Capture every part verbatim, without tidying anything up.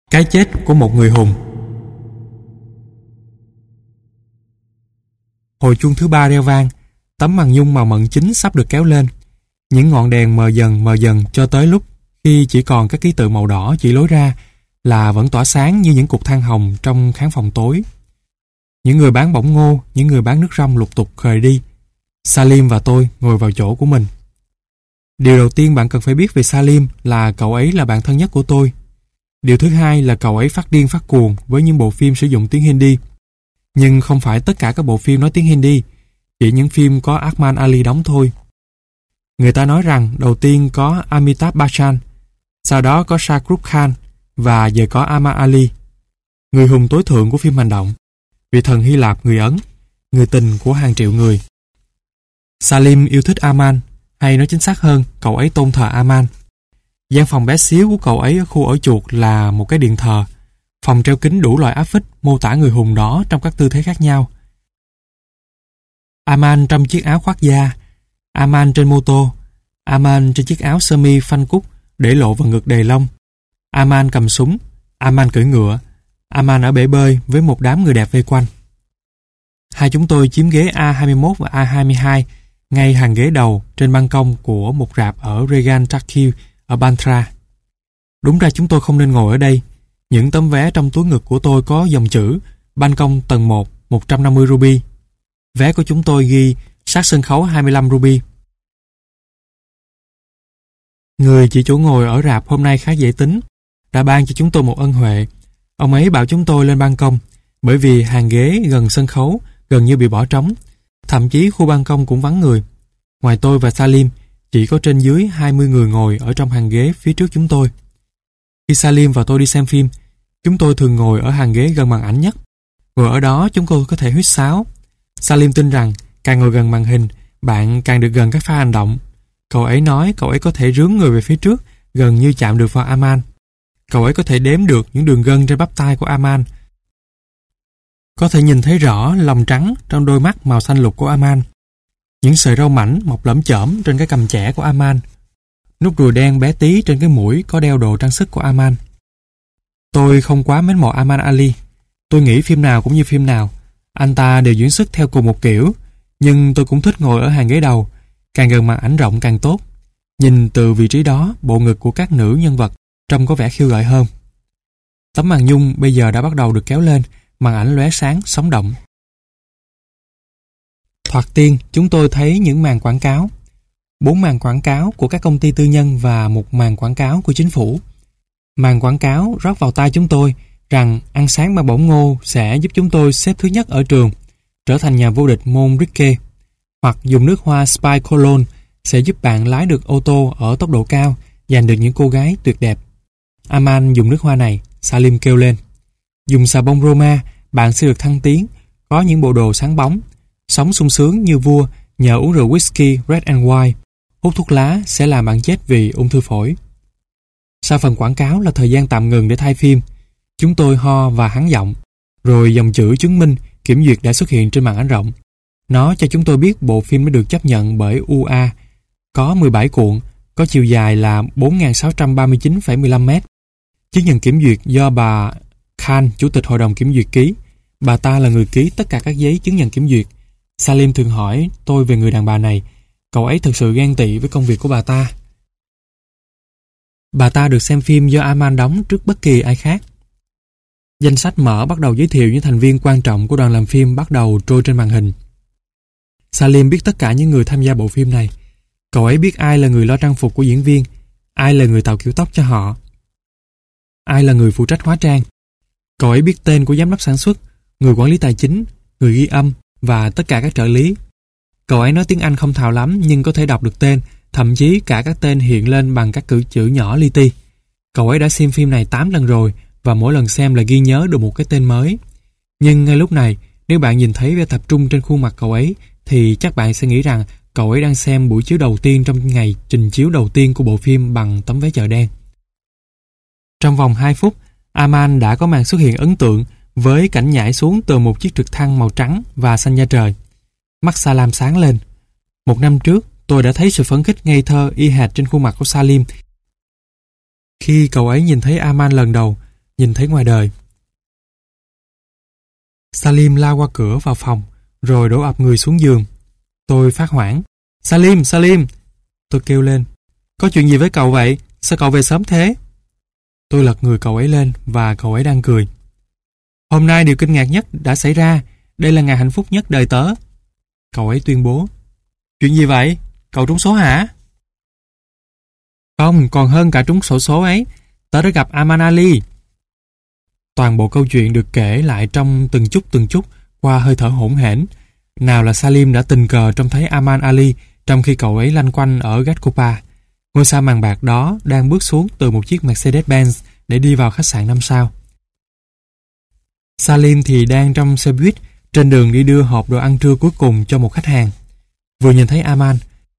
Cái chết của một người hùng. Hồi chuông thứ ba reo vang, tấm màn nhung màu mận chính sắp được kéo lên. Những ngọn đèn mờ dần mờ dần cho tới lúc khi chỉ còn các ký tự màu đỏ chỉ lối ra là vẫn tỏa sáng như những cục than hồng trong khán phòng tối. Những người bán bỏng ngô, những người bán nước rong lục tục rời đi. Salim và tôi ngồi vào chỗ của mình. Điều đầu tiên bạn cần phải biết về Salim là cậu ấy là bạn thân nhất của tôi. Điều thứ hai là cậu ấy phát điên phát cuồng với những bộ phim sử dụng tiếng Hindi. Nhưng không phải tất cả các bộ phim nói tiếng Hindi, chỉ những phim có Arman Ali đóng thôi. Người ta nói rằng đầu tiên có Amitabh Bachchan, sau đó có Shah Rukh Khan và giờ có Amar Ali, người hùng tối thượng của phim hành động, vị thần Hy Lạp người Ấn, người tình của hàng triệu người. Salim yêu thích Arman, hay nói chính xác hơn, cậu ấy tôn thờ Arman. Gian phòng bé xíu của cậu ấy ở khu ở chuột là một cái điện thờ, phòng treo kính đủ loại áp phích mô tả người hùng đó trong các tư thế khác nhau. Arman trong chiếc áo khoác da, Arman trên mô tô, Arman trên chiếc áo sơ mi phanh cúc để lộ vào ngực đầy lông, Arman cầm súng, Arman cưỡi ngựa, Arman ở bể bơi với một đám người đẹp vây quanh. Hai chúng tôi chiếm ghế A hai mươi mốt và A hai mươi hai, ngay hàng ghế đầu trên ban công của một rạp ở Regal Takil ở Bandra. Đúng ra chúng tôi không nên ngồi ở đây. Những tấm vé trong túi ngực của tôi có dòng chữ ban công tầng một, một trăm năm mươi ruby. Vé của chúng tôi ghi sát sân khấu hai mươi lăm ruby. Người chỉ chỗ ngồi ở rạp hôm nay khá dễ tính, đã ban cho chúng tôi một ân huệ. Ông ấy bảo chúng tôi lên ban công, bởi vì hàng ghế gần sân khấu gần như bị bỏ trống. Thậm chí khu ban công cũng vắng người. Ngoài tôi và Salim, chỉ có trên dưới hai mươi người ngồi ở trong hàng ghế phía trước chúng tôi. Khi Salim và tôi đi xem phim, chúng tôi thường ngồi ở hàng ghế gần màn ảnh nhất. Ngồi ở đó chúng tôi có thể huýt sáo. Salim tin rằng càng ngồi gần màn hình, bạn càng được gần các pha hành động. Cậu ấy nói cậu ấy có thể rướn người về phía trước, gần như chạm được vào Arman. Cậu ấy có thể đếm được những đường gân trên bắp tay của Arman. Có thể nhìn thấy rõ lòng trắng trong đôi mắt màu xanh lục của Arman. Những sợi râu mảnh mọc lởm chởm trên cái cằm chẻ của Arman. Nút ruồi đen bé tí trên cái mũi có đeo đồ trang sức của Arman. Tôi không quá mến mộ Arman Ali. Tôi nghĩ phim nào cũng như phim nào, anh ta đều diễn xuất theo cùng một kiểu. Nhưng tôi cũng thích ngồi ở hàng ghế đầu, càng gần màn ảnh rộng càng tốt. Nhìn từ vị trí đó, bộ ngực của các nữ nhân vật trông có vẻ khiêu gợi hơn. Tấm màn nhung bây giờ đã bắt đầu được kéo lên, màn ảnh lóe sáng, sống động. Thoạt tiên, chúng tôi thấy những màn quảng cáo. Bốn màn quảng cáo của các công ty tư nhân và một màn quảng cáo của chính phủ. Màn quảng cáo rót vào tai chúng tôi rằng ăn sáng bằng bỏng ngô sẽ giúp chúng tôi xếp thứ nhất ở trường, trở thành nhà vô địch môn Rikke, hoặc dùng nước hoa Spy Cologne sẽ giúp bạn lái được ô tô ở tốc độ cao, giành được những cô gái tuyệt đẹp. Arman dùng nước hoa này, Salim kêu lên. Dùng xà bông Roma, bạn sẽ được thăng tiến, có những bộ đồ sáng bóng, sống sung sướng như vua nhờ uống rượu whisky red and white. Hút thuốc lá sẽ làm bạn chết vì ung thư phổi. Sau phần quảng cáo là thời gian tạm ngừng để thay phim. Chúng tôi ho và hắn giọng. Rồi dòng chữ chứng minh kiểm duyệt đã xuất hiện trên màn ảnh rộng. Nó cho chúng tôi biết bộ phim đã được chấp nhận bởi u a. Có mười bảy cuộn, có chiều dài là bốn nghìn sáu trăm ba mươi chín phẩy mười lăm mét. Chứng nhận kiểm duyệt do bà Khan, chủ tịch hội đồng kiểm duyệt ký. Bà ta là người ký tất cả các giấy chứng nhận kiểm duyệt. Salim thường hỏi tôi về người đàn bà này. Cậu ấy thực sự ghen tị với công việc của bà ta. Bà ta được xem phim do Arman đóng trước bất kỳ ai khác. Danh sách mở bắt đầu giới thiệu những thành viên quan trọng của đoàn làm phim bắt đầu trôi trên màn hình. Salim biết tất cả những người tham gia bộ phim này. Cậu ấy biết ai là người lo trang phục của diễn viên, ai là người tạo kiểu tóc cho họ, ai là người phụ trách hóa trang. Cậu ấy biết tên của giám đốc sản xuất, người quản lý tài chính, người ghi âm và tất cả các trợ lý. Cậu ấy nói tiếng Anh không thạo lắm nhưng có thể đọc được tên, thậm chí cả các tên hiện lên bằng các cử chữ nhỏ li ti. Cậu ấy đã xem phim này tám lần rồi và mỗi lần xem là ghi nhớ được một cái tên mới. Nhưng ngay lúc này, nếu bạn nhìn thấy vẻ tập trung trên khuôn mặt cậu ấy thì chắc bạn sẽ nghĩ rằng cậu ấy đang xem buổi chiếu đầu tiên trong ngày trình chiếu đầu tiên của bộ phim bằng tấm vé chợ đen. Trong vòng hai phút, Arman đã có màn xuất hiện ấn tượng với cảnh nhảy xuống từ một chiếc trực thăng màu trắng và xanh da trời. Mắt Salam sáng lên. Một năm trước, tôi đã thấy sự phấn khích ngây thơ y hệt trên khuôn mặt của Salim khi cậu ấy nhìn thấy Arman lần đầu, nhìn thấy ngoài đời. Salim lao qua cửa vào phòng, rồi đổ ập người xuống giường. Tôi phát hoảng. Salim, Salim! Tôi kêu lên. Có chuyện gì với cậu vậy? Sao cậu về sớm thế? Tôi lật người cậu ấy lên và cậu ấy đang cười. Hôm nay điều kinh ngạc nhất đã xảy ra. Đây là ngày hạnh phúc nhất đời tớ. Cậu ấy tuyên bố. Chuyện gì vậy? Cậu trúng số hả? Không, còn hơn cả trúng xổ số ấy. Tớ đã gặp Aman Ali. Toàn bộ câu chuyện được kể lại trong từng chút từng chút qua hơi thở hỗn hển. Nào là Salim đã tình cờ trông thấy Aman Ali trong khi cậu ấy lanh quanh ở Gatcopa. Ngôi sao màn bạc đó đang bước xuống từ một chiếc Mercedes-Benz để đi vào khách sạn năm sao. Salim thì đang trong xe buýt trên đường đi đưa hộp đồ ăn trưa cuối cùng cho một khách hàng. Vừa nhìn thấy Aman,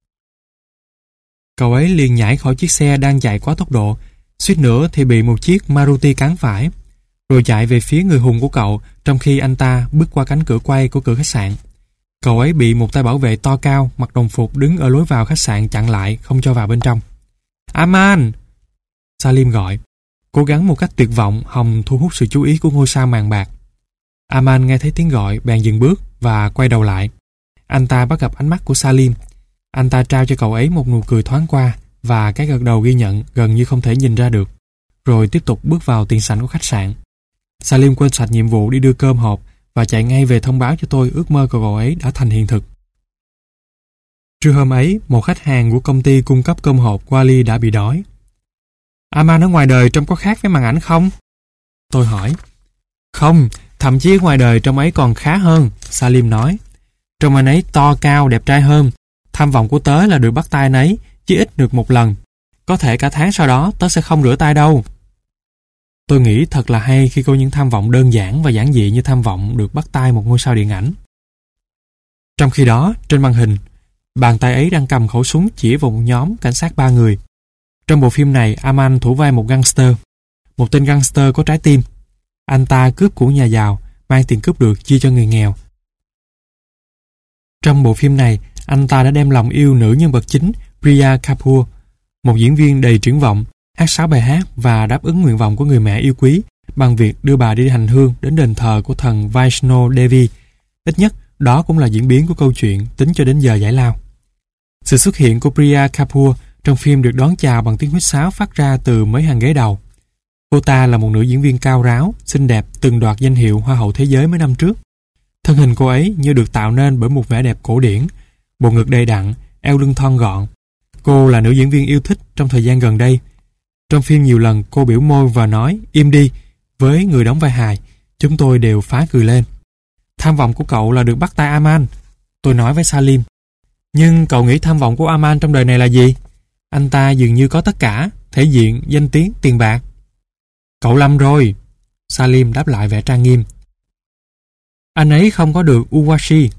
cậu ấy liền nhảy khỏi chiếc xe đang chạy quá tốc độ, suýt nữa thì bị một chiếc Maruti cán phải, rồi chạy về phía người hùng của cậu trong khi anh ta bước qua cánh cửa quay của cửa khách sạn. Cậu ấy bị một tay bảo vệ to cao mặc đồng phục đứng ở lối vào khách sạn chặn lại không cho vào bên trong. Aman! Salim gọi, cố gắng một cách tuyệt vọng hòng thu hút sự chú ý của ngôi sao màn bạc. Aman nghe thấy tiếng gọi bèn dừng bước và quay đầu lại. Anh ta bắt gặp ánh mắt của Salim. Anh ta trao cho cậu ấy một nụ cười thoáng qua và cái gật đầu ghi nhận gần như không thể nhìn ra được, rồi tiếp tục bước vào tiền sảnh của khách sạn. Salim quên sạch nhiệm vụ đi đưa cơm hộp và chạy ngay về thông báo cho tôi ước mơ của cậu ấy đã thành hiện thực. Trưa hôm ấy, một khách hàng của công ty cung cấp cơm hộp Wally đã bị đói. Aman ở ngoài đời trông có khác với màn ảnh không? Tôi hỏi. Không, thậm chí ở ngoài đời trông ấy còn khá hơn, Salim nói. Trông anh ấy to cao, đẹp trai hơn. Tham vọng của tớ là được bắt tay anh ấy, chỉ ít được một lần. Có thể cả tháng sau đó tớ sẽ không rửa tay đâu. Tôi nghĩ thật là hay khi có những tham vọng đơn giản và giản dị như tham vọng được bắt tay một ngôi sao điện ảnh. Trong khi đó, trên màn hình, bàn tay ấy đang cầm khẩu súng chỉ vào một nhóm cảnh sát ba người. Trong bộ phim này, Aman thủ vai một gangster, một tên gangster có trái tim. Anh ta cướp của nhà giàu, mang tiền cướp được chia cho người nghèo. Trong bộ phim này, anh ta đã đem lòng yêu nữ nhân vật chính Priya Kapoor, một diễn viên đầy triển vọng, hát sáu bài hát và đáp ứng nguyện vọng của người mẹ yêu quý bằng việc đưa bà đi hành hương đến đền thờ của thần Vaishno Devi. Ít nhất, đó cũng là diễn biến của câu chuyện tính cho đến giờ giải lao. Sự xuất hiện của Priya Kapoor trong phim được đón chào bằng tiếng huýt sáo phát ra từ mấy hàng ghế đầu. Cô ta là một nữ diễn viên cao ráo, xinh đẹp, từng đoạt danh hiệu Hoa hậu thế giới mấy năm trước. Thân hình cô ấy như được tạo nên bởi một vẻ đẹp cổ điển, bộ ngực đầy đặn, eo lưng thon gọn. Cô là nữ diễn viên yêu thích trong thời gian gần đây. Trong phim nhiều lần cô biểu môi và nói im đi với người đóng vai hài. Chúng tôi đều phá cười lên. Tham vọng của cậu là được bắt tay Aman, tôi nói với Salim. Nhưng cậu nghĩ tham vọng của Aman trong đời này là gì? Anh ta dường như có tất cả, thể diện, danh tiếng, tiền bạc. Cậu lầm rồi, Salim đáp lại vẻ trang nghiêm. Anh ấy không có được Urvashi.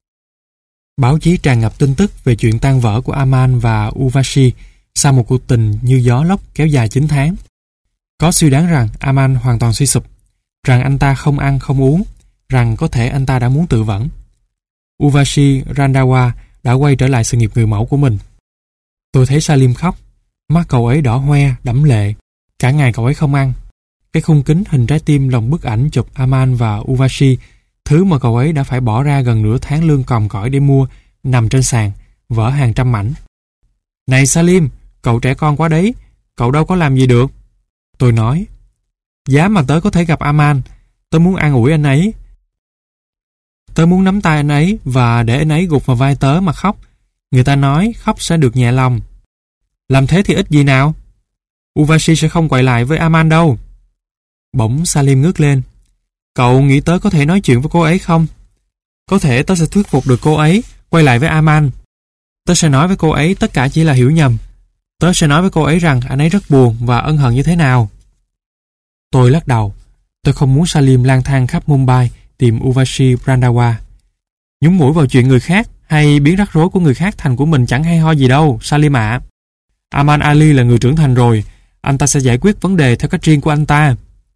Báo chí tràn ngập tin tức về chuyện tan vỡ của Aman và Urvashi sau một cuộc tình như gió lốc kéo dài chín tháng. Có suy đoán rằng Aman hoàn toàn suy sụp, rằng anh ta không ăn không uống, rằng có thể anh ta đã muốn tự vẫn. Urvashi Randhawa đã quay trở lại sự nghiệp người mẫu của mình. Tôi thấy Salim khóc, mắt cậu ấy đỏ hoe, đẫm lệ. Cả ngày cậu ấy không ăn. Cái khung kính hình trái tim lồng bức ảnh chụp Aman và Urvashi, thứ mà cậu ấy đã phải bỏ ra gần nửa tháng lương còm cõi để mua, nằm trên sàn, vỡ hàng trăm mảnh. Này Salim, cậu trẻ con quá đấy, cậu đâu có làm gì được. Tôi nói, giá mà tớ có thể gặp Aman, tớ muốn an ủi anh ấy. Tớ muốn nắm tay anh ấy và để anh ấy gục vào vai tớ mà khóc. Người ta nói khóc sẽ được nhẹ lòng. Làm thế thì ít gì nào. Urvashi sẽ không quay lại với Aman đâu. Bỗng Salim ngước lên. Cậu nghĩ tớ có thể nói chuyện với cô ấy không? Có thể tớ sẽ thuyết phục được cô ấy quay lại với Aman. Tớ sẽ nói với cô ấy tất cả chỉ là hiểu nhầm. Tớ sẽ nói với cô ấy rằng anh ấy rất buồn và ân hận như thế nào. Tôi lắc đầu. Tôi không muốn Salim lang thang khắp Mumbai tìm Urvashi Randhawa. Nhúng mũi vào chuyện người khác hay biến rắc rối của người khác thành của mình chẳng hay ho gì đâu, Salim ạ. À. Aman Ali là người trưởng thành rồi, anh ta sẽ giải quyết vấn đề theo cách riêng của anh ta.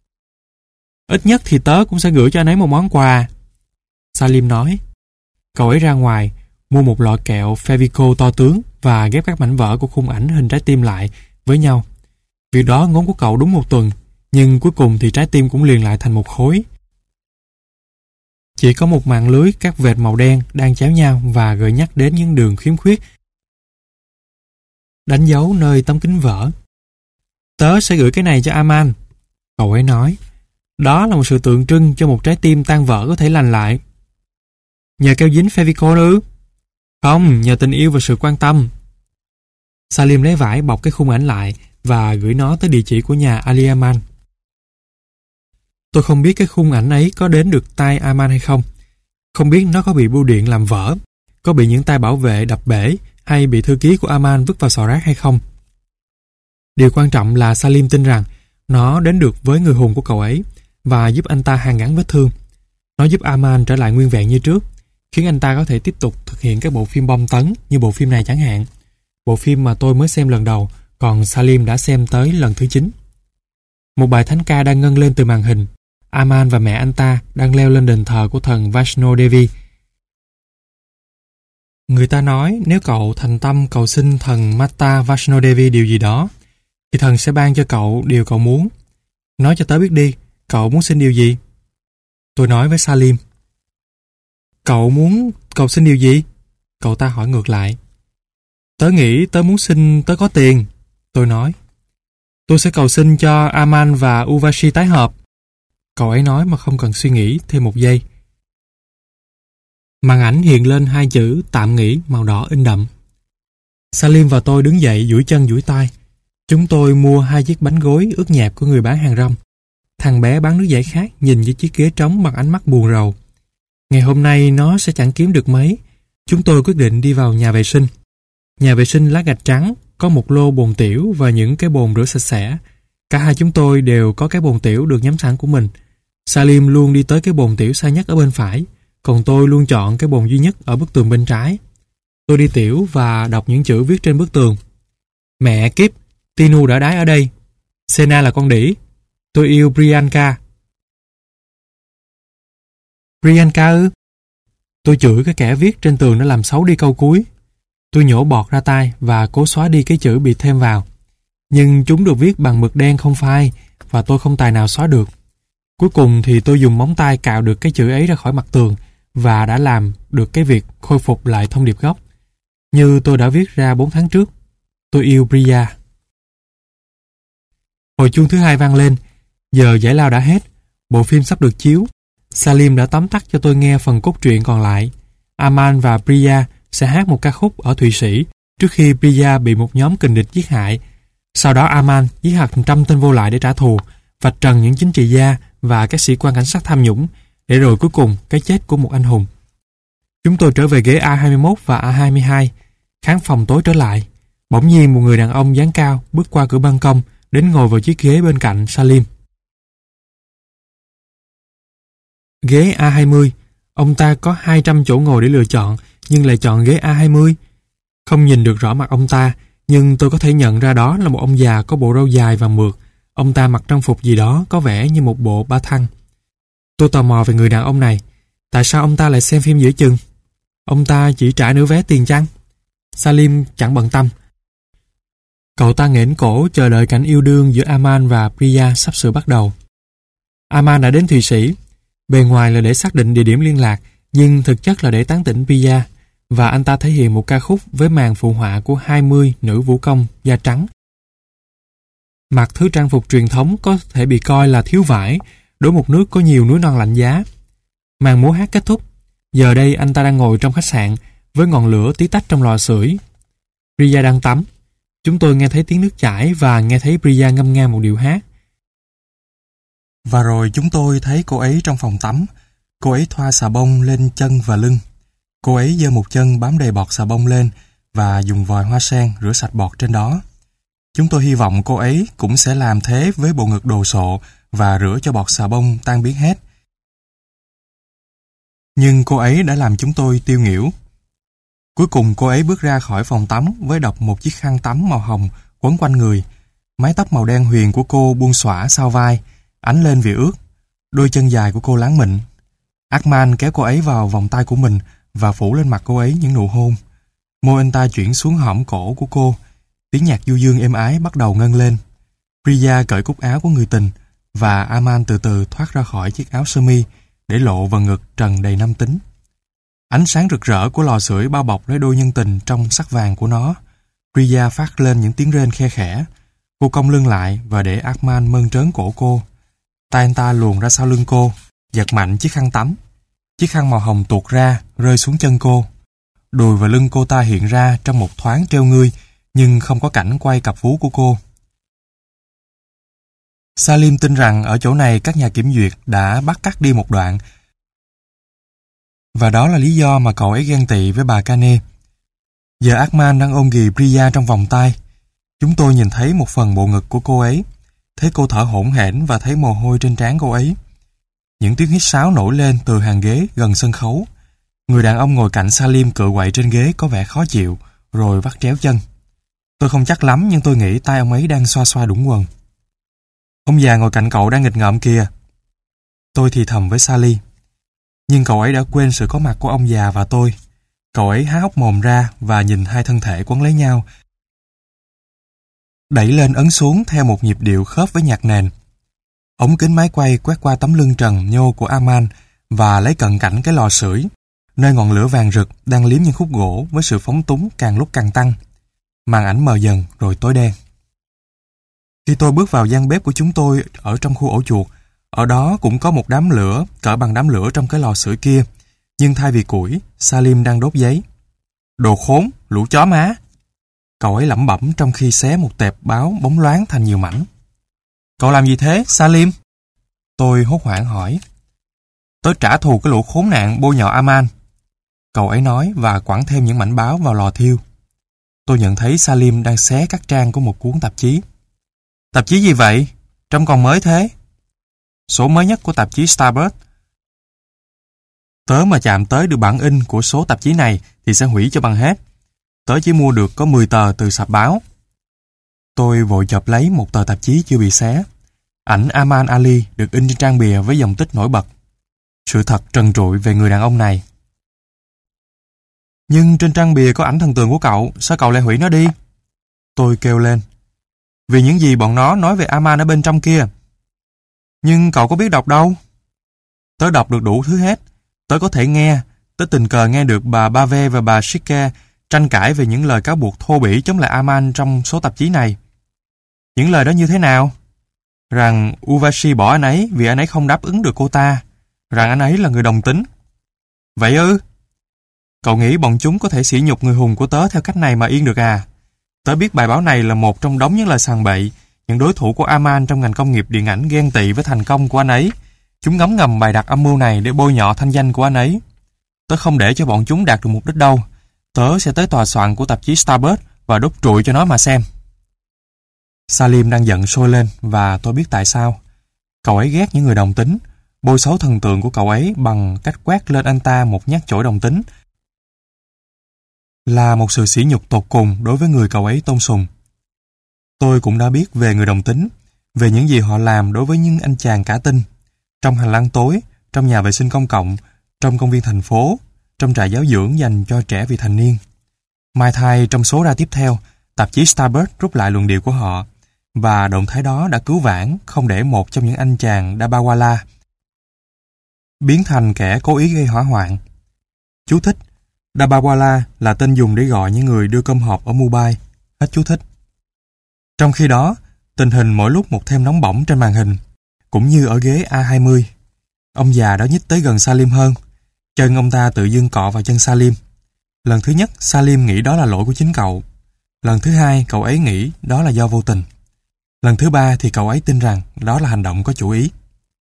Ít nhất thì tớ cũng sẽ gửi cho anh ấy một món quà. Salim nói. Cậu ấy ra ngoài, mua một lọ kẹo Fevicol to tướng và ghép các mảnh vỡ của khung ảnh hình trái tim lại với nhau. Việc đó ngốn của cậu đúng một tuần, nhưng cuối cùng thì trái tim cũng liền lại thành một khối. Chỉ có một màn lưới các vệt màu đen đang chéo nhau và gợi nhắc đến những đường khiếm khuyết đánh dấu nơi tấm kính vỡ. Tớ sẽ gửi cái này cho Aman, cậu ấy nói. Đó là một sự tượng trưng cho một trái tim tan vỡ có thể lành lại. Nhờ keo dính Fevicol ư? Không, nhờ tình yêu và sự quan tâm. Salim lấy vải bọc cái khung ảnh lại và gửi nó tới địa chỉ của nhà Ali Aman. Tôi không biết cái khung ảnh ấy có đến được tay Aman hay không. Không biết nó có bị bưu điện làm vỡ, có bị những tay bảo vệ đập bể hay bị thư ký của Aman vứt vào xò rác hay không. Điều quan trọng là Salim tin rằng nó đến được với người hùng của cậu ấy và giúp anh ta hàn gắn vết thương. Nó giúp Aman trở lại nguyên vẹn như trước, khiến anh ta có thể tiếp tục thực hiện các bộ phim bom tấn như bộ phim này chẳng hạn. Bộ phim mà tôi mới xem lần đầu, còn Salim đã xem tới lần thứ chín. Một bài thánh ca đang ngân lên từ màn hình. Aman và mẹ anh ta đang leo lên đền thờ của thần Vaishno Devi. Người ta nói nếu cậu thành tâm cầu xin thần Mata Vaishno Devi điều gì đó, thì thần sẽ ban cho cậu điều cậu muốn. Nói cho tớ biết đi, cậu muốn xin điều gì? Tôi nói với Salim. Cậu muốn cầu xin điều gì? Cậu ta hỏi ngược lại. Tớ nghĩ tớ muốn xin tớ có tiền. Tôi nói. Tôi sẽ cầu xin cho Aman và Urvashi tái hợp. Cậu ấy nói mà không cần suy nghĩ thêm một giây. Màn ảnh hiện lên hai chữ tạm nghỉ màu đỏ in đậm. Salim và tôi đứng dậy duỗi chân duỗi tay. Chúng tôi mua hai chiếc bánh gối ướt nhẹp của người bán hàng rong. Thằng bé bán nước giải khát nhìn với chiếc ghế trống bằng ánh mắt buồn rầu. Ngày hôm nay nó sẽ chẳng kiếm được mấy. Chúng tôi quyết định đi vào nhà vệ sinh. Nhà vệ sinh lá gạch trắng có một lô bồn tiểu và những cái bồn rửa sạch sẽ. Cả hai chúng tôi đều có cái bồn tiểu được nhắm sẵn của mình. Salim luôn đi tới cái bồn tiểu xa nhất ở bên phải, còn tôi luôn chọn cái bồn duy nhất ở bức tường bên trái. Tôi đi tiểu và đọc những chữ viết trên bức tường. Mẹ kiếp, Tinu đã đái ở đây. Sena là con đĩ. Tôi yêu Priyanka. Priyanka ư? Tôi chửi cái kẻ viết trên tường đã làm xấu đi câu cuối. Tôi nhổ bọt ra tay và cố xóa đi cái chữ bị thêm vào. Nhưng chúng được viết bằng mực đen không phai và tôi không tài nào xóa được. Cuối cùng thì tôi dùng móng tay cạo được cái chữ ấy ra khỏi mặt tường và đã làm được cái việc khôi phục lại thông điệp gốc. Như tôi đã viết ra bốn tháng trước. Tôi yêu Priya. Hồi chuông thứ hai vang lên. Giờ giải lao đã hết. Bộ phim sắp được chiếu. Salim đã tóm tắt cho tôi nghe phần cốt truyện còn lại. Aman và Priya sẽ hát một ca khúc ở Thụy Sĩ trước khi Priya bị một nhóm kình địch giết hại. Sau đó Aman giết hàng trăm tên vô lại để trả thù, vạch trần những chính trị gia và các sĩ quan cảnh sát tham nhũng, để rồi cuối cùng cái chết của một anh hùng. Chúng tôi trở về ghế A hai mươi mốt và A hai mươi hai. Khán phòng tối trở lại. Bỗng nhiên một người đàn ông dáng cao bước qua cửa ban công đến ngồi vào chiếc ghế bên cạnh Salim. Ghế A hai mươi. Ông ta có hai trăm chỗ ngồi để lựa chọn, nhưng lại chọn ghế A hai mươi. Không nhìn được rõ mặt ông ta, nhưng tôi có thể nhận ra đó là một ông già có bộ râu dài và mượt. Ông ta mặc trang phục gì đó có vẻ như một bộ ba thăng. Tôi tò mò về người đàn ông này. Tại sao ông ta lại xem phim giữa chừng? Ông ta chỉ trả nửa vé tiền chăng? Salim chẳng bận tâm. Cậu ta nghển cổ chờ đợi cảnh yêu đương giữa Aman và Priya sắp sửa bắt đầu. Aman đã đến Thụy Sĩ. Bề ngoài là để xác định địa điểm liên lạc, nhưng thực chất là để tán tỉnh Priya, và anh ta thể hiện một ca khúc với màn phụ họa của hai mươi nữ vũ công da trắng. Mặc thứ trang phục truyền thống có thể bị coi là thiếu vải đối một nước có nhiều núi non lạnh giá. Màn múa hát kết thúc. Giờ đây anh ta đang ngồi trong khách sạn với ngọn lửa tí tách trong lò sưởi. Priya đang tắm. Chúng tôi nghe thấy tiếng nước chảy và nghe thấy Priya ngâm nga một điệu hát. Và rồi chúng tôi thấy cô ấy trong phòng tắm. Cô ấy thoa xà bông lên chân và lưng. Cô ấy giơ một chân bám đầy bọt xà bông lên và dùng vòi hoa sen rửa sạch bọt trên đó. Chúng tôi hy vọng cô ấy cũng sẽ làm thế với bộ ngực đồ sộ và rửa cho bọt xà bông tan biến hết. Nhưng cô ấy đã làm chúng tôi tiêu nghỉu. Cuối cùng cô ấy bước ra khỏi phòng tắm với độc một chiếc khăn tắm màu hồng quấn quanh người. Mái tóc màu đen huyền của cô buông xõa sau vai, ánh lên vì ướt. Đôi chân dài của cô láng mịn. Akman kéo cô ấy vào vòng tay của mình và phủ lên mặt cô ấy những nụ hôn. Môi anh ta chuyển xuống hõm cổ của cô. Tiếng nhạc du dương êm ái bắt đầu ngân lên. Priya cởi cúc áo của người tình và Aman từ từ thoát ra khỏi chiếc áo sơ mi để lộ vào ngực trần đầy nam tính. Ánh sáng rực rỡ của lò sưởi bao bọc lấy đôi nhân tình trong sắc vàng của nó. Priya phát lên những tiếng rên khe khẽ. Cô cong lưng lại và để Aman mơn trớn cổ cô. Tay anh ta luồn ra sau lưng cô, giật mạnh chiếc khăn tắm. Chiếc khăn màu hồng tuột ra, rơi xuống chân cô. Đùi và lưng cô ta hiện ra trong một thoáng treo ngươi, nhưng không có cảnh quay cặp vú của cô. Salim tin rằng ở chỗ này các nhà kiểm duyệt đã bắt cắt đi một đoạn, và đó là lý do mà cậu ấy ghen tị với bà Kane. Giờ Aman đang ôm ghì Priya trong vòng tay. Chúng tôi nhìn thấy một phần bộ ngực của cô ấy, thấy cô thở hổn hển và thấy mồ hôi trên trán cô ấy. Những tiếng hít sáo nổi lên từ hàng ghế gần sân khấu. Người đàn ông ngồi cạnh Salim cựa quậy trên ghế có vẻ khó chịu, rồi vắt tréo chân. Tôi không chắc lắm nhưng tôi nghĩ tay ông ấy đang xoa xoa đũng quần. Ông già ngồi cạnh cậu đang nghịch ngợm kìa. Tôi thì thầm với Sally. Nhưng cậu ấy đã quên sự có mặt của ông già và tôi. Cậu ấy há hốc mồm ra và nhìn hai thân thể quấn lấy nhau, đẩy lên ấn xuống theo một nhịp điệu khớp với nhạc nền. Ống kính máy quay quét qua tấm lưng trần nhô của Aman và lấy cận cảnh cái lò sưởi, nơi ngọn lửa vàng rực đang liếm những khúc gỗ với sự phóng túng càng lúc càng tăng. Màn ảnh mờ dần rồi tối đen. Khi tôi bước vào gian bếp của chúng tôi ở trong khu ổ chuột, ở đó cũng có một đám lửa cỡ bằng đám lửa trong cái lò sưởi kia, nhưng thay vì củi, Salim đang đốt giấy. Đồ khốn, lũ chó má! Cậu ấy lẩm bẩm trong khi xé một tệp báo bóng loáng thành nhiều mảnh. Cậu làm gì thế, Salim? Tôi hốt hoảng hỏi. Tớ trả thù cái lũ khốn nạn bôi nhọ Aman. Cậu ấy nói và quẳng thêm những mảnh báo vào lò thiêu. Tôi nhận thấy Salim đang xé các trang của một cuốn tạp chí. Tạp chí gì vậy? Trông còn mới thế. Số mới nhất của tạp chí Starbird. Tớ mà chạm tới được bản in của số tạp chí này thì sẽ hủy cho bằng hết. Tớ chỉ mua được có mười tờ từ sạp báo. Tôi vội chộp lấy một tờ tạp chí chưa bị xé. Ảnh Aman Ali được in trên trang bìa với dòng tích nổi bật. Sự thật trần trụi về người đàn ông này. Nhưng trên trang bìa có ảnh thần tượng của cậu, sao cậu lại hủy nó đi? Tôi kêu lên. Vì những gì bọn nó nói về Aman ở bên trong kia. Nhưng cậu có biết đọc đâu? Tớ đọc được đủ thứ hết. Tớ có thể nghe. Tớ tình cờ nghe được bà Bave và bà Shike tranh cãi về những lời cáo buộc thô bỉ chống lại Aman trong số tạp chí này. Những lời đó như thế nào? Rằng Urvashi bỏ anh ấy vì anh ấy không đáp ứng được cô ta. Rằng anh ấy là người đồng tính. Vậy ư? Cậu nghĩ bọn chúng có thể sỉ nhục người hùng của tớ theo cách này mà yên được à? Tớ biết bài báo này là một trong đống những lời sằng bậy. Những đối thủ của Aman trong ngành công nghiệp điện ảnh ghen tị với thành công của anh ấy. Chúng ngấm ngầm bày đặt âm mưu này để bôi nhọ thanh danh của anh ấy. Tớ không để cho bọn chúng đạt được mục đích đâu. Tớ sẽ tới tòa soạn của tạp chí Starbird và đốt trụi cho nó mà xem. Salim đang giận sôi lên và tôi biết tại sao. Cậu ấy ghét những người đồng tính, bôi xấu thần tượng của cậu ấy bằng cách quét lên anh ta một nhát chổi đồng tính. Là một sự sỉ nhục tột cùng đối với người cậu ấy tôn sùng. Tôi cũng đã biết về người đồng tính, về những gì họ làm đối với những anh chàng cả tin. Trong hành lang tối, trong nhà vệ sinh công cộng, trong công viên thành phố, trong trại giáo dưỡng dành cho trẻ vị thành niên. Mai thay trong số ra tiếp theo, tạp chí Starbird rút lại luận điệu của họ, và động thái đó đã cứu vãn không để một trong những anh chàng Dabawala biến thành kẻ cố ý gây hỏa hoạn. Chú thích: Dabawala là tên dùng để gọi những người đưa cơm hộp ở Mumbai. Hết chú thích. Trong khi đó, tình hình mỗi lúc một thêm nóng bỏng trên màn hình, cũng như ở ghế A hai mươi. Ông già đó nhích tới gần Salim hơn. Chân ông ta tự dưng cọ vào chân Salim. Lần thứ nhất, Salim nghĩ đó là lỗi của chính cậu. Lần thứ hai, cậu ấy nghĩ đó là do vô tình. Lần thứ ba thì cậu ấy tin rằng đó là hành động có chủ ý.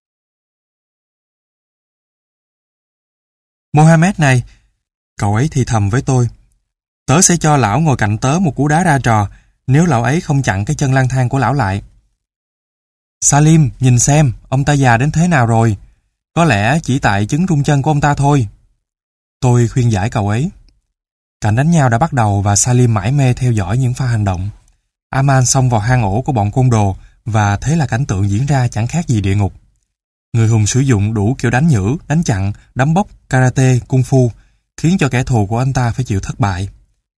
Mohammed này, cậu ấy thì thầm với tôi. Tớ sẽ cho lão ngồi cạnh tớ một cú đá ra trò nếu lão ấy không chặn cái chân lang thang của lão lại. Salim, nhìn xem, ông ta già đến thế nào rồi. Có lẽ chỉ tại chứng rung chân của ông ta thôi. Tôi khuyên giải cậu ấy. Cảnh đánh nhau đã bắt đầu và Salim mải mê theo dõi những pha hành động. Aman xông vào hang ổ của bọn côn đồ và thế là cảnh tượng diễn ra chẳng khác gì địa ngục. Người hùng sử dụng đủ kiểu đánh nhử, đánh chặn, đấm bốc, karate, kung fu, khiến cho kẻ thù của anh ta phải chịu thất bại.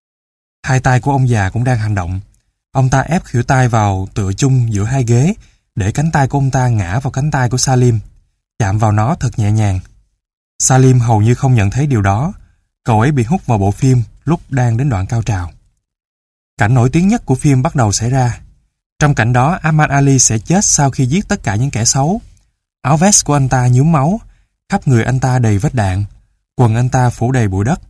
Hai tay của ông già cũng đang hành động. Ông ta ép khuỷu tay vào tựa chung giữa hai ghế để cánh tay của ông ta ngã vào cánh tay của Salim, chạm vào nó thật nhẹ nhàng. Salim hầu như không nhận thấy điều đó. Cậu ấy bị hút vào bộ phim lúc đang đến đoạn cao trào. Cảnh nổi tiếng nhất của phim bắt đầu xảy ra. Trong cảnh đó, Ahmad Ali sẽ chết sau khi giết tất cả những kẻ xấu. Áo vest của anh ta nhuốm máu, khắp người anh ta đầy vết đạn, quần anh ta phủ đầy bụi đất.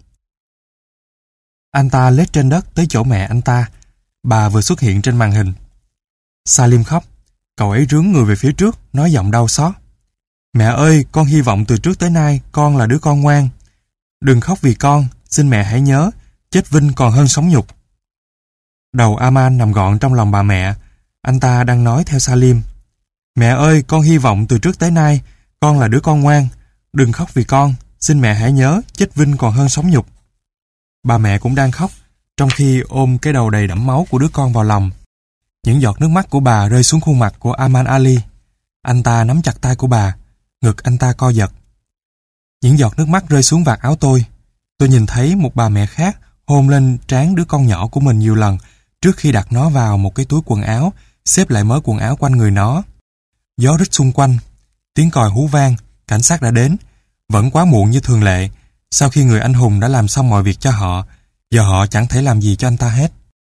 Anh ta lết trên đất tới chỗ mẹ anh ta. Bà vừa xuất hiện trên màn hình. Salim khóc. Cậu ấy rướn người về phía trước, nói giọng đau xót. Mẹ ơi, con hy vọng từ trước tới nay con là đứa con ngoan. Đừng khóc vì con, xin mẹ hãy nhớ, chết vinh còn hơn sống nhục. Đầu Aman nằm gọn trong lòng bà mẹ. Anh ta đang nói theo Salim. Mẹ ơi, con hy vọng từ trước tới nay con là đứa con ngoan. Đừng khóc vì con, xin mẹ hãy nhớ, chết vinh còn hơn sống nhục. Bà mẹ cũng đang khóc, trong khi ôm cái đầu đầy đẫm máu của đứa con vào lòng. Những giọt nước mắt của bà rơi xuống khuôn mặt của Ahmad Ali. Anh ta nắm chặt tay của bà, ngực anh ta co giật. Những giọt nước mắt rơi xuống vạt áo tôi. Tôi nhìn thấy một bà mẹ khác hôn lên trán đứa con nhỏ của mình nhiều lần trước khi đặt nó vào một cái túi quần áo, xếp lại mớ quần áo quanh người nó. Gió rít xung quanh, tiếng còi hú vang, cảnh sát đã đến. Vẫn quá muộn như thường lệ, sau khi người anh hùng đã làm xong mọi việc cho họ, giờ họ chẳng thể làm gì cho anh ta hết.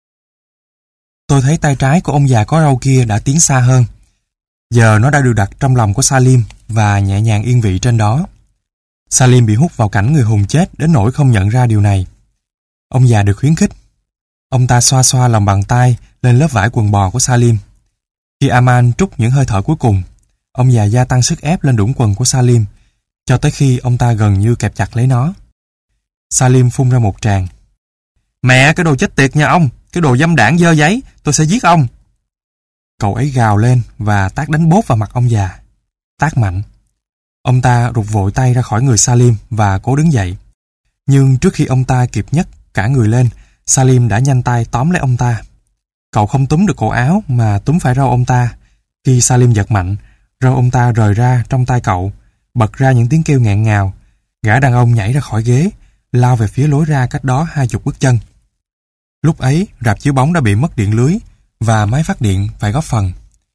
Tôi thấy tay trái của ông già có râu kia đã tiến xa hơn. Giờ nó đã được đặt trong lòng của Salim và nhẹ nhàng yên vị trên đó. Salim bị hút vào cảnh người hùng chết đến nỗi không nhận ra điều này. Ông già được khuyến khích. Ông ta xoa xoa lòng bàn tay lên lớp vải quần bò của Salim. Khi Aman trút những hơi thở cuối cùng, ông già gia tăng sức ép lên đũng quần của Salim, cho tới khi ông ta gần như kẹp chặt lấy nó. Salim phun ra một tràng. Mẹ, cái đồ chết tiệt nhà ông, cái đồ dâm đảng dơ giấy, tôi sẽ giết ông. Cậu ấy gào lên và tát đánh bốp vào mặt ông già. Tát mạnh. Ông ta rụt vội tay ra khỏi người Salim và cố đứng dậy. Nhưng trước khi ông ta kịp nhấc cả người lên, Salim đã nhanh tay tóm lấy ông ta. Cậu không túm được cổ áo mà túm phải râu ông ta. Khi Salim giật mạnh, râu ông ta rời ra trong tay cậu, bật ra những tiếng kêu nghẹn ngào. Gã đàn ông nhảy ra khỏi ghế, lao về phía lối ra cách đó hai chục bước chân. Lúc ấy, rạp chiếu bóng đã bị mất điện lưới và máy phát điện phải góp phần.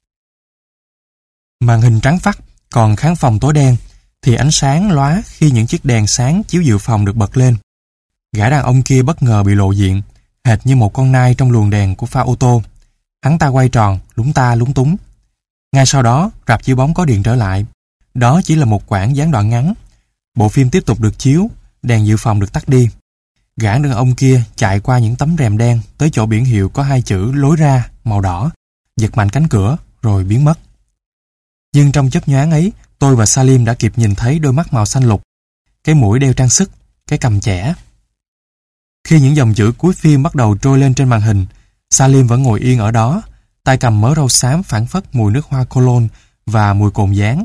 Màn hình trắng phắt, còn khán phòng tối đen thì ánh sáng lóa khi những chiếc đèn sáng chiếu dự phòng được bật lên. Gã đàn ông kia bất ngờ bị lộ diện, hệt như một con nai trong luồng đèn của pha ô tô. Hắn ta quay tròn, lúng ta lúng túng. Ngay sau đó, rạp chiếu bóng có điện trở lại. Đó chỉ là một quãng gián đoạn ngắn. Bộ phim tiếp tục được chiếu, đèn dự phòng được tắt đi. Gã đàn ông kia chạy qua những tấm rèm đen tới chỗ biển hiệu có hai chữ lối ra màu đỏ, giật mạnh cánh cửa rồi biến mất. Nhưng trong chớp nhoáng ấy, tôi và Salim đã kịp nhìn thấy đôi mắt màu xanh lục, cái mũi đeo trang sức, cái cằm chẻ. Khi những dòng chữ cuối phim bắt đầu trôi lên trên màn hình, Salim vẫn ngồi yên ở đó, tay cầm mớ râu xám phảng phất mùi nước hoa cologne và mùi cồn dán.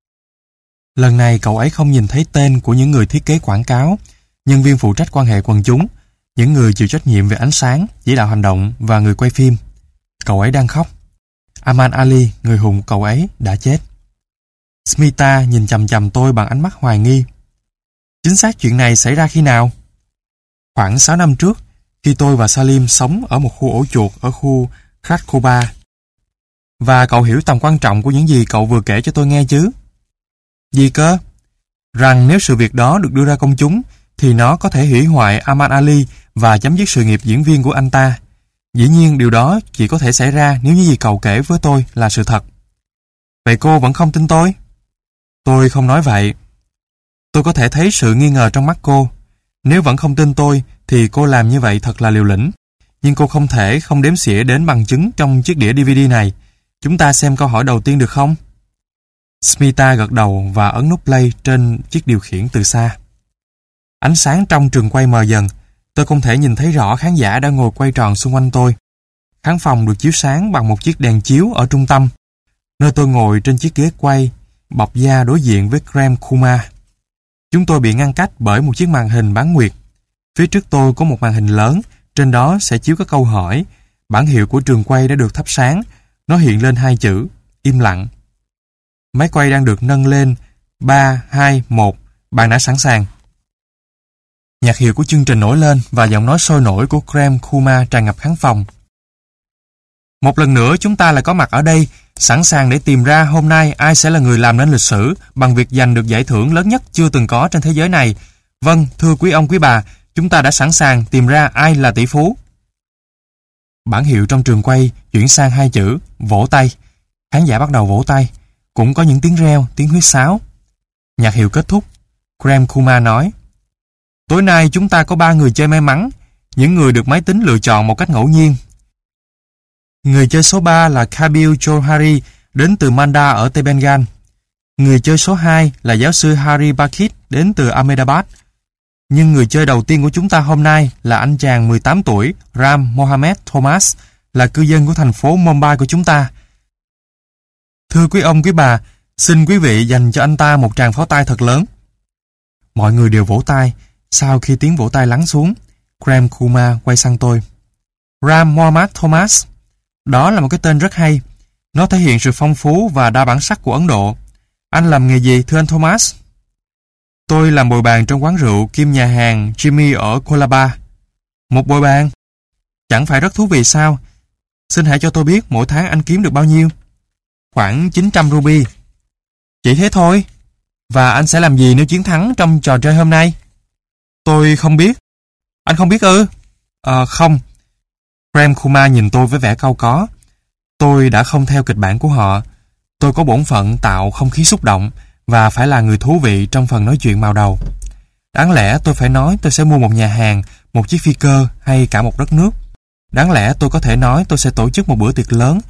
Lần này cậu ấy không nhìn thấy tên của những người thiết kế quảng cáo, nhân viên phụ trách quan hệ quần chúng, những người chịu trách nhiệm về ánh sáng, chỉ đạo hành động và người quay phim. Cậu ấy đang khóc. Ahmad Ali, người hùng cậu ấy, đã chết. Smita nhìn chằm chằm tôi bằng ánh mắt hoài nghi. Chính xác chuyện này xảy ra khi nào? Khoảng sáu năm trước, khi tôi và Salim sống ở một khu ổ chuột ở khu Kharkova. Và cậu hiểu tầm quan trọng của những gì cậu vừa kể cho tôi nghe chứ? Gì cơ? Rằng nếu sự việc đó được đưa ra công chúng, thì nó có thể hủy hoại Ahmad Ali và chấm dứt sự nghiệp diễn viên của anh ta. Dĩ nhiên điều đó chỉ có thể xảy ra nếu như gì cậu kể với tôi là sự thật. Vậy cô vẫn không tin tôi? Tôi không nói vậy. Tôi có thể thấy sự nghi ngờ trong mắt cô. Nếu vẫn không tin tôi, thì cô làm như vậy thật là liều lĩnh. Nhưng cô không thể không đếm xỉa đến bằng chứng trong chiếc đĩa đê vê đê này. Chúng ta xem câu hỏi đầu tiên được không? Smita gật đầu và ấn nút play trên chiếc điều khiển từ xa. Ánh sáng trong trường quay mờ dần. Tôi không thể nhìn thấy rõ khán giả đang ngồi quay tròn xung quanh tôi. Khán phòng được chiếu sáng bằng một chiếc đèn chiếu ở trung tâm, nơi tôi ngồi trên chiếc ghế quay bọc da đối diện với Prem Kumar. Chúng tôi bị ngăn cách bởi một chiếc màn hình bán nguyệt. Phía trước tôi có một màn hình lớn, trên đó sẽ chiếu các câu hỏi. Bản hiệu của trường quay đã được thắp sáng, nó hiện lên hai chữ im lặng. Máy quay đang được nâng lên. Ba, hai, một. Bạn đã sẵn sàng. Nhạc hiệu của chương trình nổi lên và giọng nói sôi nổi của Prem Kumar tràn ngập khán phòng. Một lần nữa chúng ta lại có mặt ở đây sẵn sàng để tìm ra hôm nay ai sẽ là người làm nên lịch sử bằng việc giành được giải thưởng lớn nhất chưa từng có trên thế giới này. Vâng, thưa quý ông quý bà, chúng ta đã sẵn sàng tìm ra ai là tỷ phú. Bảng hiệu trong trường quay chuyển sang hai chữ vỗ tay. Khán giả bắt đầu vỗ tay. Cũng có những tiếng reo, tiếng huýt sáo. Nhạc hiệu kết thúc. Prem Kumar nói: tối nay chúng ta có ba người chơi may mắn, những người được máy tính lựa chọn một cách ngẫu nhiên. Người chơi số ba là Kabil Johari đến từ Manda ở Tây Bengal. Người chơi số hai là giáo sư Hari Bakit đến từ Ahmedabad. Nhưng người chơi đầu tiên của chúng ta hôm nay là anh chàng mười tám tuổi Ram Mohammed Thomas, là cư dân của thành phố Mumbai của chúng ta. Thưa quý ông quý bà, xin quý vị dành cho anh ta một tràng pháo tay thật lớn. Mọi người đều vỗ tay. Sau khi tiếng vỗ tay lắng xuống, Prem Kumar quay sang tôi. Ram Mohammed Thomas, đó là một cái tên rất hay. Nó thể hiện sự phong phú và đa bản sắc của Ấn Độ. Anh làm nghề gì thưa anh Thomas? Tôi làm bồi bàn trong quán rượu kiêm nhà hàng Jimmy ở Colaba. Một bồi bàn? Chẳng phải rất thú vị sao? Xin hãy cho tôi biết mỗi tháng anh kiếm được bao nhiêu? Khoảng chín trăm ruby. Chỉ thế thôi? Và anh sẽ làm gì nếu chiến thắng trong trò chơi hôm nay? Tôi không biết. Anh không biết ư? Ờ, không. Prem Kumar nhìn tôi với vẻ cau có. Tôi đã không theo kịch bản của họ. Tôi có bổn phận tạo không khí xúc động và phải là người thú vị trong phần nói chuyện màu đầu. Đáng lẽ tôi phải nói tôi sẽ mua một nhà hàng, một chiếc phi cơ hay cả một đất nước. Đáng lẽ tôi có thể nói tôi sẽ tổ chức một bữa tiệc lớn,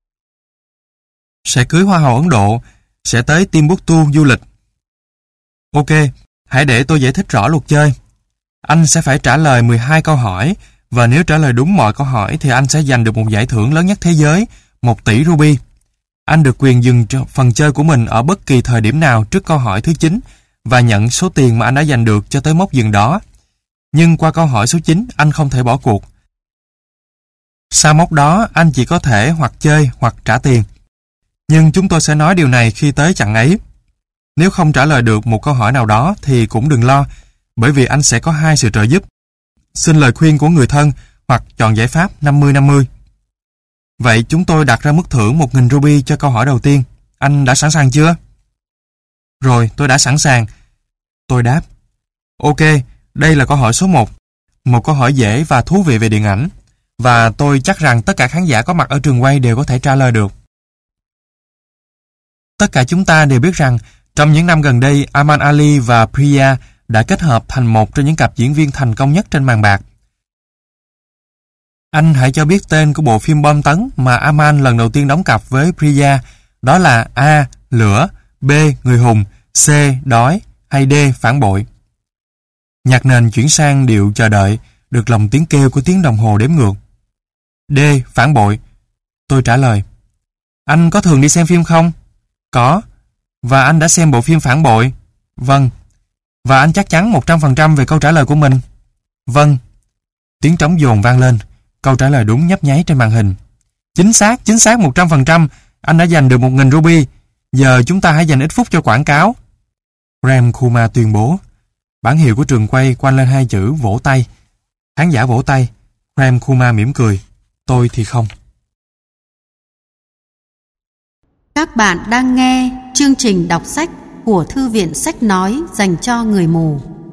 sẽ cưới hoa hậu Ấn Độ, sẽ tới Timbuktu du lịch. Ok, hãy để tôi giải thích rõ luật chơi. Anh sẽ phải trả lời mười hai câu hỏi, và nếu trả lời đúng mọi câu hỏi thì anh sẽ giành được một giải thưởng lớn nhất thế giới, một tỷ ruby. Anh được quyền dừng phần chơi của mình ở bất kỳ thời điểm nào trước câu hỏi thứ chín và nhận số tiền mà anh đã giành được cho tới mốc dừng đó. Nhưng qua câu hỏi số chín, anh không thể bỏ cuộc. Sau mốc đó, anh chỉ có thể hoặc chơi hoặc trả tiền. Nhưng chúng tôi sẽ nói điều này khi tới chặng ấy. Nếu không trả lời được một câu hỏi nào đó thì cũng đừng lo, bởi vì anh sẽ có hai sự trợ giúp. Xin lời khuyên của người thân hoặc chọn giải pháp năm mươi năm mươi. Vậy chúng tôi đặt ra mức thưởng một nghìn ruby cho câu hỏi đầu tiên. Anh đã sẵn sàng chưa? Rồi, tôi đã sẵn sàng. Tôi đáp. Ok, đây là câu hỏi số một. Một câu hỏi dễ và thú vị về điện ảnh. Và tôi chắc rằng tất cả khán giả có mặt ở trường quay đều có thể trả lời được. Tất cả chúng ta đều biết rằng trong những năm gần đây, Aman Ali và Priya đã kết hợp thành một trong những cặp diễn viên thành công nhất trên màn bạc. Anh hãy cho biết tên của bộ phim bom tấn mà Aman lần đầu tiên đóng cặp với Priya. Đó là A. Lửa, B. Người hùng, C. Đói hay D. Phản bội. Nhạc nền chuyển sang điệu chờ đợi, được lòng tiếng kêu của tiếng đồng hồ đếm ngược. D. Phản bội. Tôi trả lời. Anh có thường đi xem phim không? Có. Và anh đã xem bộ phim Phản bội? Vâng. Và anh chắc chắn một trăm phần trăm về câu trả lời của mình? Vâng. Tiếng trống dồn vang lên. Câu trả lời đúng nhấp nháy trên màn hình. Chính xác, chính xác một trăm phần trăm. Anh đã giành được một nghìn ruby. Giờ chúng ta hãy dành ít phút cho quảng cáo. Prem Kumar tuyên bố. Bản hiệu của trường quay quanh lên hai chữ vỗ tay. Khán giả vỗ tay. Prem Kumar mỉm cười. Tôi thì không. Các bạn đang nghe chương trình đọc sách của Thư viện Sách Nói dành cho người mù.